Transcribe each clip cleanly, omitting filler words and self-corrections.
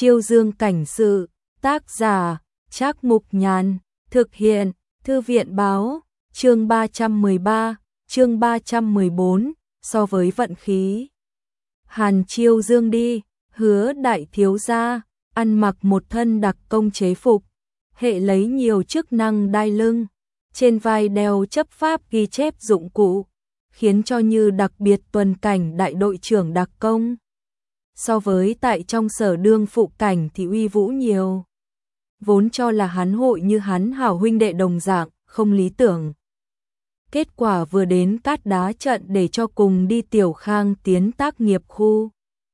Chiêu Dương cảnh sự, tác giả, Trác Mục Nhàn, thực hiện, Thư viện báo, chương 313, chương 314, so với vận khí. Hàn Chiêu Dương đi, Hứa đại thiếu gia, ăn mặc một thân đặc công chế phục, hệ lấy nhiều chức năng đai lưng, trên vai đeo chấp pháp ghi chép dụng cụ, khiến cho như đặc biệt tuần cảnh đại đội trưởng đặc công. So với tại trong sở đương phụ cảnh thì uy vũ nhiều. Vốn cho là hắn hội như hắn hảo huynh đệ đồng dạng, không lý tưởng. Kết quả vừa đến cát đá trận để cho cùng đi Tiểu Khang tiến tác nghiệp khu.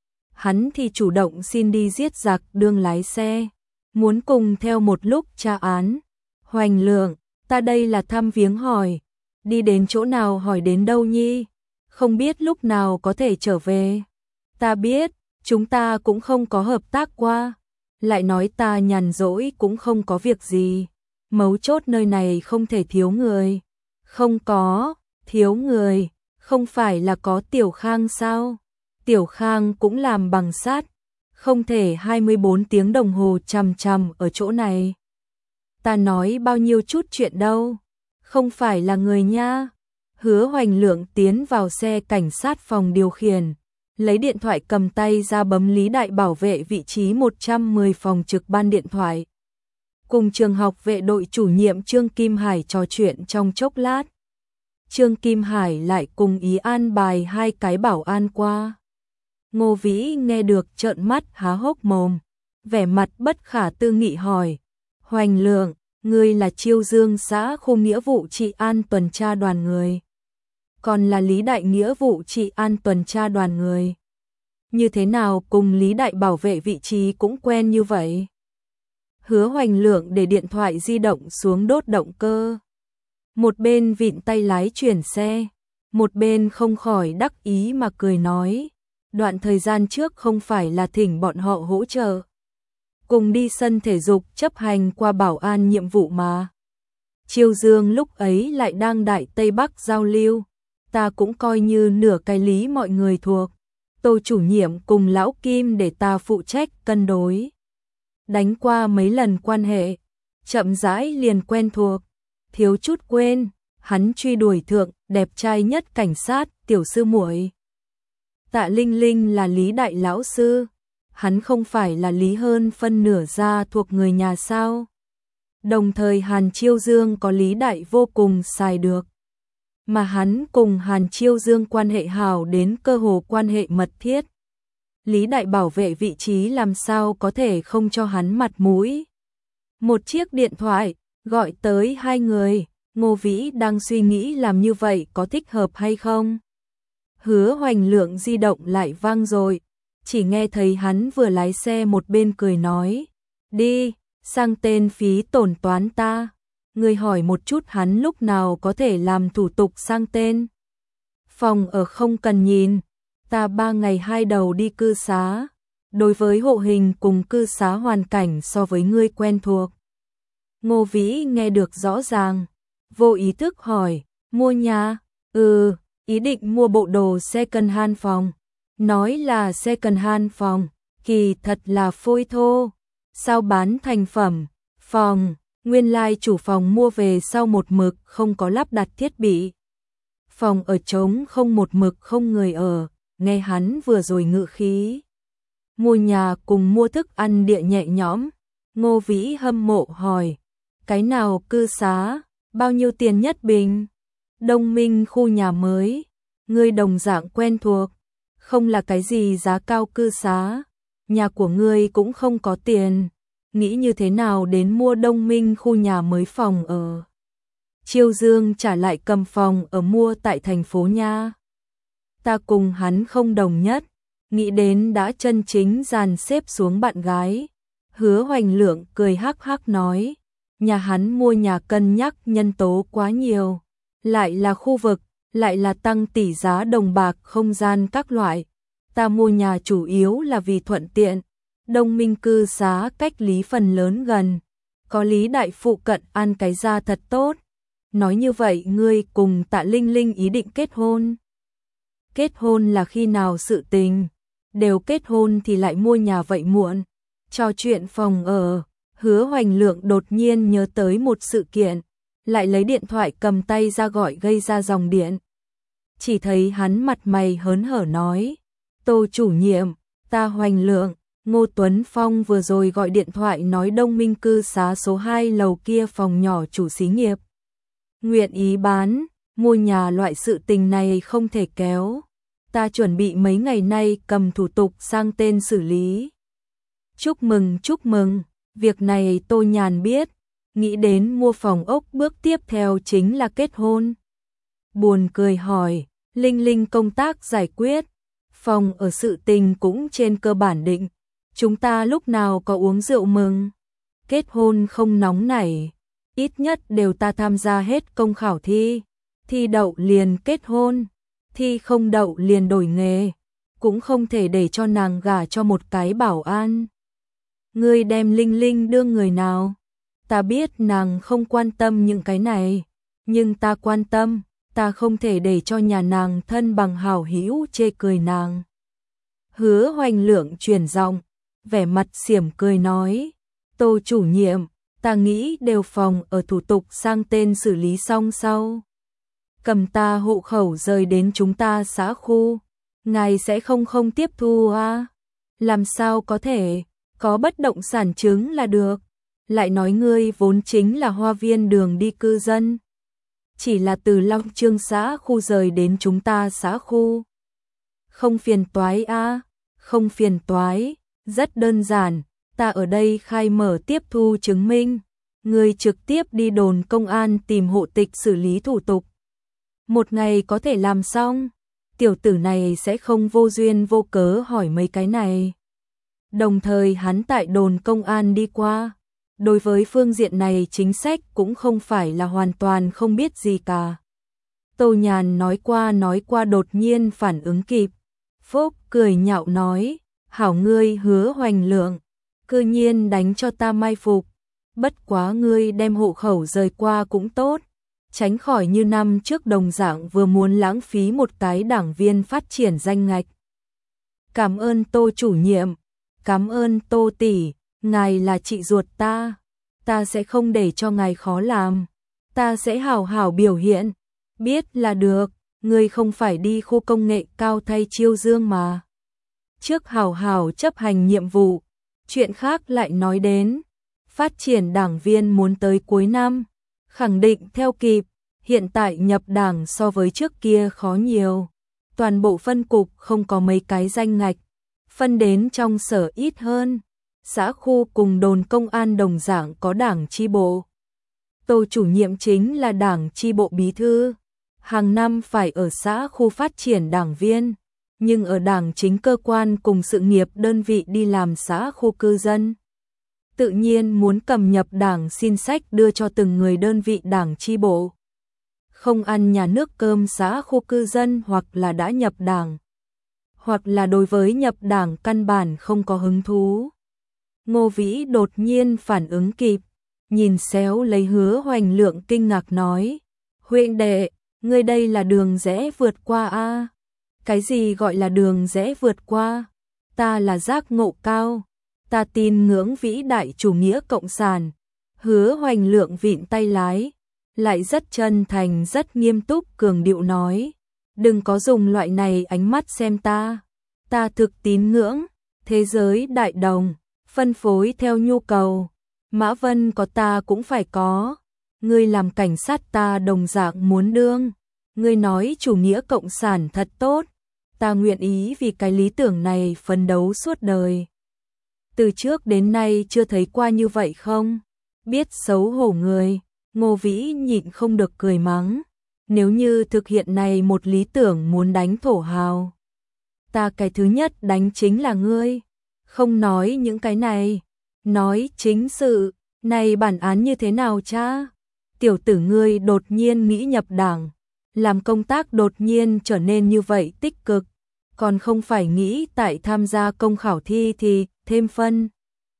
Hắn thì chủ động xin đi giết giặc đương lái xe, muốn cùng theo một lúc tra án. Hoành Lượng, ta đây là thăm viếng hỏi, đi đến chỗ nào hỏi đến đâu nhi, không biết lúc nào có thể trở về. Ta biết, chúng ta cũng không có hợp tác qua, lại nói ta nhàn rỗi cũng không có việc gì, mấu chốt nơi này không thể thiếu người. Không có, thiếu người, không phải là có Tiểu Khang sao? Tiểu Khang cũng làm bằng sắt, không thể 24 tiếng đồng hồ chằm chằm ở chỗ này. Ta nói bao nhiêu chút chuyện đâu, không phải là người nha. Hứa Hoành Lượng tiến vào xe cảnh sát phòng điều khiển, lấy điện thoại cầm tay ra bấm Lý Đại bảo vệ vị trí 110 phòng trực ban điện thoại. Cùng trường học vệ đội chủ nhiệm Trương Kim Hải trò chuyện trong chốc lát. Trương Kim Hải lại cùng ý an bài hai cái bảo an qua. Ngô Vĩ nghe được trợn mắt há hốc mồm, vẻ mặt bất khả tư nghị hỏi: Hoành Lượng, ngươi là Chiêu Dương xã khu nghĩa vụ trị an tuần tra đoàn người, còn là Lý Đại nghĩa vụ trị an tuần tra đoàn người, như thế nào cùng Lý Đại bảo vệ vị trí cũng quen như vậy? Hứa Hoành Lượng để điện thoại di động xuống đốt động cơ, một bên vịn tay lái chuyển xe, một bên không khỏi đắc ý mà cười nói: đoạn thời gian trước không phải là thỉnh bọn họ hỗ trợ cùng đi sân thể dục chấp hành qua bảo an nhiệm vụ mà. Chiêu Dương lúc ấy lại đang Đại Tây Bắc giao lưu, ta cũng coi như nửa cái lý mọi người thuộc. Tô chủ nhiệm cùng lão Kim để ta phụ trách cân đối. Đánh qua mấy lần quan hệ, chậm rãi liền quen thuộc, thiếu chút quên, hắn truy đuổi thượng đẹp trai nhất cảnh sát tiểu sư muội. Tạ Linh Linh là Lý Đại lão sư, hắn không phải là Lý hơn phân nửa gia thuộc người nhà sao? Đồng thời Hàn Chiêu Dương có Lý Đại vô cùng xài được, mà hắn cùng Hàn Chiêu Dương quan hệ hảo đến cơ hồ quan hệ mật thiết. Lý Đại bảo vệ vị trí làm sao có thể không cho hắn mặt mũi. Một chiếc điện thoại gọi tới hai người, Ngô Vĩ đang suy nghĩ làm như vậy có thích hợp hay không. Hứa Hoành Lượng di động lại vang rồi, chỉ nghe thấy hắn vừa lái xe một bên cười nói: đi, sang tên phí tổn toán ta, người hỏi một chút hắn lúc nào có thể làm thủ tục sang tên. Phòng ở không cần nhìn, ta 3 ngày 2 đầu đi cư xá, đối với hộ hình cùng cư xá hoàn cảnh so với ngươi quen thuộc. Ngô Vĩ nghe được rõ ràng, vô ý thức hỏi: mua nhà? Ý định mua bộ đồ second hand phòng. Nói là second hand phòng, kỳ thật là phôi thô. Sao bán thành phẩm phòng? Nguyên lai chủ phòng mua về sau một mực không có lắp đặt thiết bị. Phòng ở trống không một mực không người ở. Nghe hắn vừa rồi ngự khí, mua nhà cùng mua thức ăn địa nhẹ nhõm. Ngô Vĩ hâm mộ hỏi: cái nào cư xá, bao nhiêu tiền nhất bình? Đông Minh khu nhà mới, ngươi đồng dạng quen thuộc, không là cái gì giá cao cư xá, nhà của ngươi cũng không có tiền, nghĩ như thế nào đến mua Đông Minh khu nhà mới phòng ở? Chiêu Dương trả lại cầm phòng ở mua tại thành phố nha. Ta cùng hắn không đồng nhất, nghĩ đến đã chân chính dàn xếp xuống bạn gái. Hứa Hoành Lượng cười hắc hắc nói: nhà hắn mua nhà cân nhắc nhân tố quá nhiều, lại là khu vực, lại là tăng tỷ giá đồng bạc không gian các loại. Ta mua nhà chủ yếu là vì thuận tiện, Đông Minh cư xá cách Lý phần lớn gần, có Lý Đại phụ cận ăn cái ra thật tốt. Nói như vậy ngươi cùng Tạ Linh Linh ý định kết hôn? Kết hôn là khi nào sự tình? Đều kết hôn thì lại mua nhà vậy muộn. Trò chuyện phòng ở, Hứa Hoành Lượng đột nhiên nhớ tới một sự kiện, lại lấy điện thoại cầm tay ra gọi gây ra dòng điện. Chỉ thấy hắn mặt mày hớn hở nói, Tô chủ nhiệm, ta Hoành Lượng, Ngô Tuấn Phong vừa rồi gọi điện thoại nói Đông Minh cư xá số 2 lầu kia phòng nhỏ chủ xí nghiệp. Nguyện ý bán, mua nhà loại sự tình này không thể kéo. Ta chuẩn bị mấy ngày nay cầm thủ tục sang tên xử lý. Chúc mừng, việc này Tô Nhàn biết, nghĩ đến mua phòng ốc bước tiếp theo chính là kết hôn. Buồn cười hỏi, Linh Linh công tác giải quyết, phòng ở sự tình cũng trên cơ bản định, chúng ta lúc nào có uống rượu mừng. Kết hôn không nóng nảy, ít nhất đều ta tham gia hết công khảo thi đậu liền kết hôn, thi không đậu liền đổi nghề, cũng không thể để cho nàng gả cho một cái bảo an. Ngươi đem Linh Linh đưa người nào? Ta biết nàng không quan tâm những cái này, nhưng ta quan tâm, ta không thể để cho nhà nàng thân bằng hảo hữu chê cười nàng. Hứa Hoành Lượng chuyển giọng, vẻ mặt xiểm cười nói, Tô chủ nhiệm, ta nghĩ đều phòng ở thủ tục sang tên xử lý xong sau. Cầm ta hộ khẩu rời đến chúng ta xã khu, ngài sẽ không tiếp thu à? Làm sao có thể, có bất động sản chứng là được. Lại nói ngươi vốn chính là Hoa Viên đường đi cư dân. Chỉ là từ Long Chương xã khu rời đến chúng ta xã khu. Không phiền toái à? Không phiền toái, rất đơn giản, ta ở đây khai mở tiếp thu chứng minh. Ngươi trực tiếp đi đồn công an tìm hộ tịch xử lý thủ tục. Một ngày có thể làm xong, tiểu tử này sẽ không vô duyên vô cớ hỏi mấy cái này. Đồng thời hắn tại đồn công an đi qua, đối với phương diện này chính sách cũng không phải là hoàn toàn không biết gì cả. Tô Nhàn nói qua đột nhiên phản ứng kịp, Phúc cười nhạo nói, hảo ngươi Hứa Hoành Lượng, cư nhiên đánh cho ta mai phục, bất quá ngươi đem hộ khẩu rời qua cũng tốt. Tránh khỏi như năm trước đồng dạng vừa muốn lãng phí một cái đảng viên phát triển danh ngạch. Cảm ơn Tô chủ nhiệm, cảm ơn Tô tỷ, ngài là chị ruột ta sẽ không để cho ngài khó làm, ta sẽ hảo hảo biểu hiện, biết là được, ngươi không phải đi khu công nghệ cao thay chiêu dương mà. Trước hảo hảo chấp hành nhiệm vụ, chuyện khác lại nói đến, phát triển đảng viên muốn tới cuối năm. Khẳng định theo kịp, hiện tại nhập đảng so với trước kia khó nhiều. Toàn bộ phân cục không có mấy cái danh ngạch, phân đến trong sở ít hơn. Xã khu cùng đồn công an đồng dạng có đảng chi bộ. Tô chủ nhiệm chính là đảng chi bộ bí thư. Hàng năm phải ở xã khu phát triển đảng viên, nhưng ở đảng chính cơ quan cùng sự nghiệp đơn vị đi làm xã khu cư dân. Tự nhiên muốn cầm nhập đảng xin sách đưa cho từng người đơn vị đảng chi bộ. Không ăn nhà nước cơm xã khu cư dân hoặc là đã nhập đảng, hoặc là đối với nhập đảng căn bản không có hứng thú. Ngô Vĩ đột nhiên phản ứng kịp, nhìn xéo lấy Hứa Hoành Lượng kinh ngạc nói, huynh đệ, ngươi đây là đường rẽ vượt qua a? Cái gì gọi là đường rẽ vượt qua? Ta là giác ngộ cao. Ta tin ngưỡng vĩ đại chủ nghĩa cộng sản. Hứa Hoành Lượng vịn tay lái, lại rất chân thành rất nghiêm túc cường điệu nói, đừng có dùng loại này ánh mắt xem ta thực tín ngưỡng, thế giới đại đồng, phân phối theo nhu cầu, Mã Vân có ta cũng phải có, ngươi làm cảnh sát ta đồng dạng muốn đương, ngươi nói chủ nghĩa cộng sản thật tốt, ta nguyện ý vì cái lý tưởng này phấn đấu suốt đời. Từ trước đến nay chưa thấy qua như vậy không? Biết xấu hổ người, Ngô Vĩ nhịn không được cười mắng. Nếu như thực hiện này một lý tưởng muốn đánh thổ hào, ta cái thứ nhất đánh chính là ngươi. Không nói những cái này, nói chính sự, này bản án như thế nào cha? Tiểu tử ngươi đột nhiên nghĩ nhập đảng, làm công tác đột nhiên trở nên như vậy tích cực, còn không phải nghĩ tại tham gia công khảo thi thì thêm phân.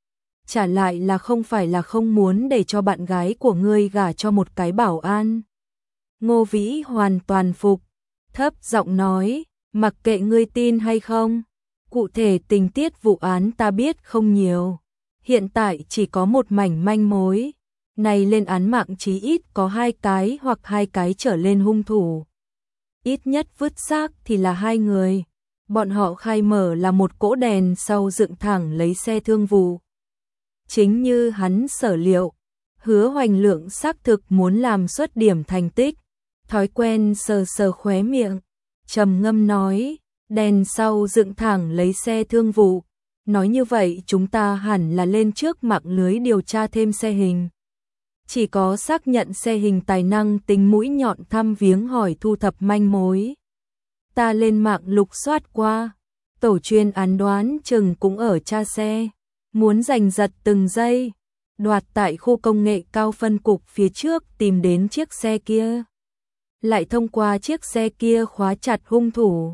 Trả lại là không phải là không muốn để cho bạn gái của ngươi gả cho một cái bảo an. Ngô Vĩ hoàn toàn phục, thấp giọng nói, mặc kệ ngươi tin hay không, cụ thể tình tiết vụ án ta biết không nhiều, Hiện tại chỉ có một mảnh manh mối, này lên án mạng chí ít có 2 cái hoặc 2 cái trở lên hung thủ. Ít nhất vứt xác thì là 2 người. Bọn họ khai mở là một cỗ đèn sau dựng thẳng lấy xe thương vụ. Chính như hắn sở liệu, Hứa Hoành Lượng xác thực muốn làm xuất điểm thành tích, thói quen sờ sờ khóe miệng, trầm ngâm nói, đèn sau dựng thẳng lấy xe thương vụ. Nói như vậy chúng ta hẳn là lên trước mạng lưới điều tra thêm xe hình. Chỉ có xác nhận xe hình tài năng tính mũi nhọn thăm viếng hỏi thu thập manh mối. Ta lên mạng lục soát qua, tổ chuyên án đoán chừng cũng ở tra xe, muốn giành giật từng giây, đoạt tại khu công nghệ cao phân cục phía trước tìm đến chiếc xe kia. Lại thông qua chiếc xe kia khóa chặt hung thủ.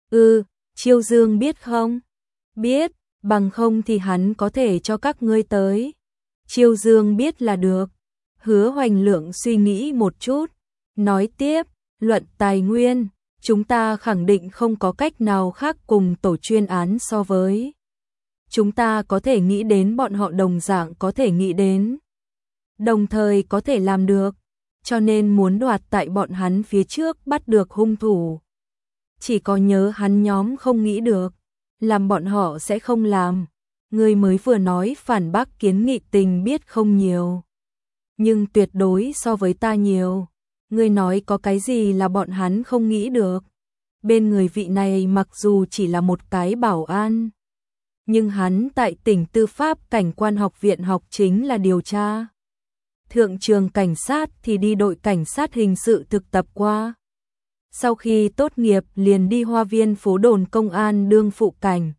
Chiêu Dương biết không? Biết, bằng không thì hắn có thể cho các ngươi tới. Chiêu Dương biết là được. Hứa Hoành Lượng suy nghĩ một chút, nói tiếp, luận tài nguyên, chúng ta khẳng định không có cách nào khác cùng tổ chuyên án so với. Chúng ta có thể nghĩ đến bọn họ đồng dạng có thể nghĩ đến, đồng thời có thể làm được, cho nên muốn đoạt tại bọn hắn phía trước bắt được hung thủ. Chỉ có nhớ hắn nhóm không nghĩ được, làm bọn họ sẽ không làm. Người mới vừa nói phản bác Kiến Nghị Tình biết không nhiều, nhưng tuyệt đối so với ta nhiều. Ngươi nói có cái gì là bọn hắn không nghĩ được? Bên người vị này mặc dù chỉ là một cái bảo an, nhưng hắn tại tỉnh Tư pháp Cảnh quan học viện học chính là điều tra. Thượng trường cảnh sát thì đi đội cảnh sát hình sự thực tập qua. Sau khi tốt nghiệp liền đi Hoa Viên phố đồn công an đương phụ cảnh.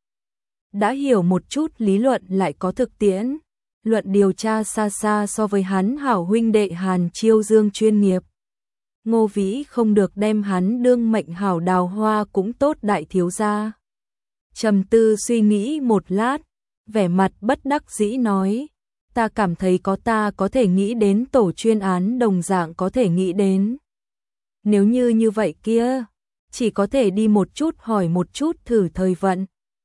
Đã hiểu một chút lý luận lại có thực tiễn. Luận điều tra xa xa so với hắn hảo huynh đệ Hàn Chiêu Dương chuyên nghiệp. Ngô Vĩ không được đem hắn đương mệnh hảo đào hoa cũng tốt đại thiếu gia. Trầm tư suy nghĩ một lát, vẻ mặt bất đắc dĩ nói, ta cảm thấy ta có thể nghĩ đến tổ chuyên án đồng dạng có thể nghĩ đến. Nếu như vậy kia, chỉ có thể đi một chút hỏi một chút thử thời vận.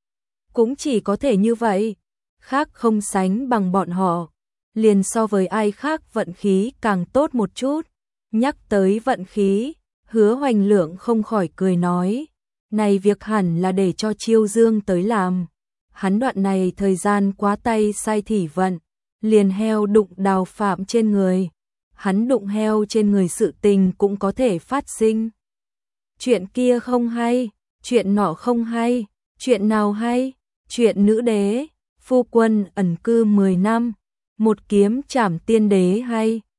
Cũng chỉ có thể như vậy, khác không sánh bằng bọn họ, liền so với ai khác vận khí càng tốt một chút. Nhắc tới vận khí, Hứa Hoành Lượng không khỏi cười nói, này việc hẳn là để cho Chiêu Dương tới làm. Hắn đoạn này thời gian quá tay sai thỉ vận, liền heo đụng đào phạm trên người. Hắn đụng heo trên người sự tình cũng có thể phát sinh. Chuyện kia không hay, chuyện nọ không hay, chuyện nào hay? Chuyện nữ đế, phu quân ẩn cư 10 năm, một kiếm trảm tiên đế hay?